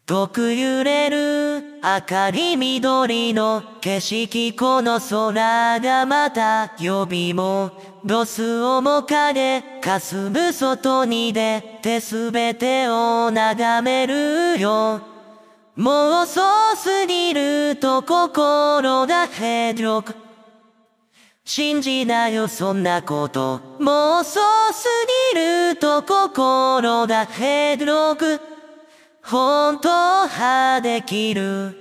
く揺れる明かり緑の景色この空がまた呼び戻す面影霞む外に出て全てを眺めるよもう遅すぎると心が広く信じなよそんなこともう遅すぎると心が広く本当はできる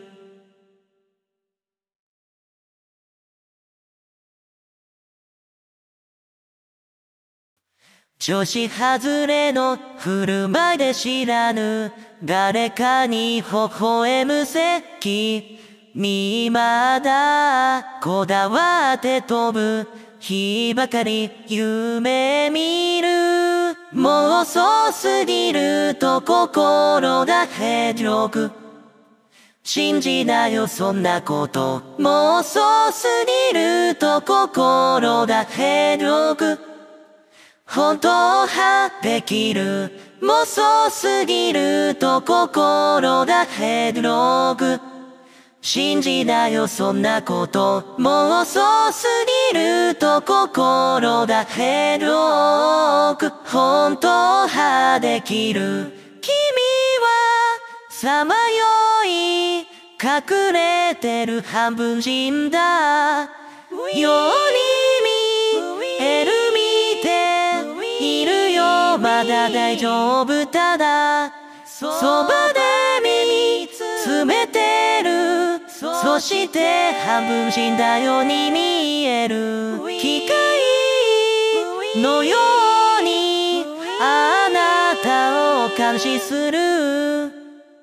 調子外れの振る舞いで知らぬ誰かに微笑む席にまだこだわって飛ぶ日ばかり夢見るもう遅すぎると心が広く信じなよそんなこともう遅すぎると心が広く本当はできるもう遅すぎると心が広く信じなよそんなこともう遅すぎると心が広く本当はできる君はさまよい隠れてる半分人だように見える見ているよまだ大丈夫ただそばで耳詰めてるそして半分死んだように見える機械のようにあなたを監視する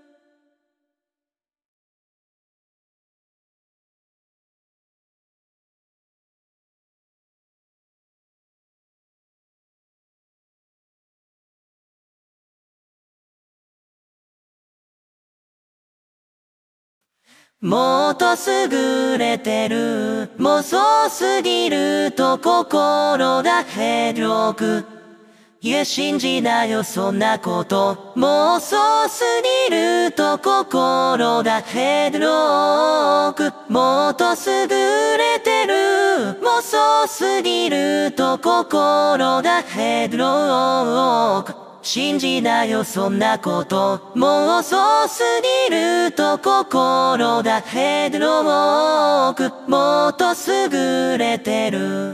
もっと優れてるもう遅すぎると心が広くいや信じなよそんなこともう遅すぎると心が広くもっと優れてるもう遅すぎると心が広く信じなよそんなこともう遅すぎると心が広くもっと優れてる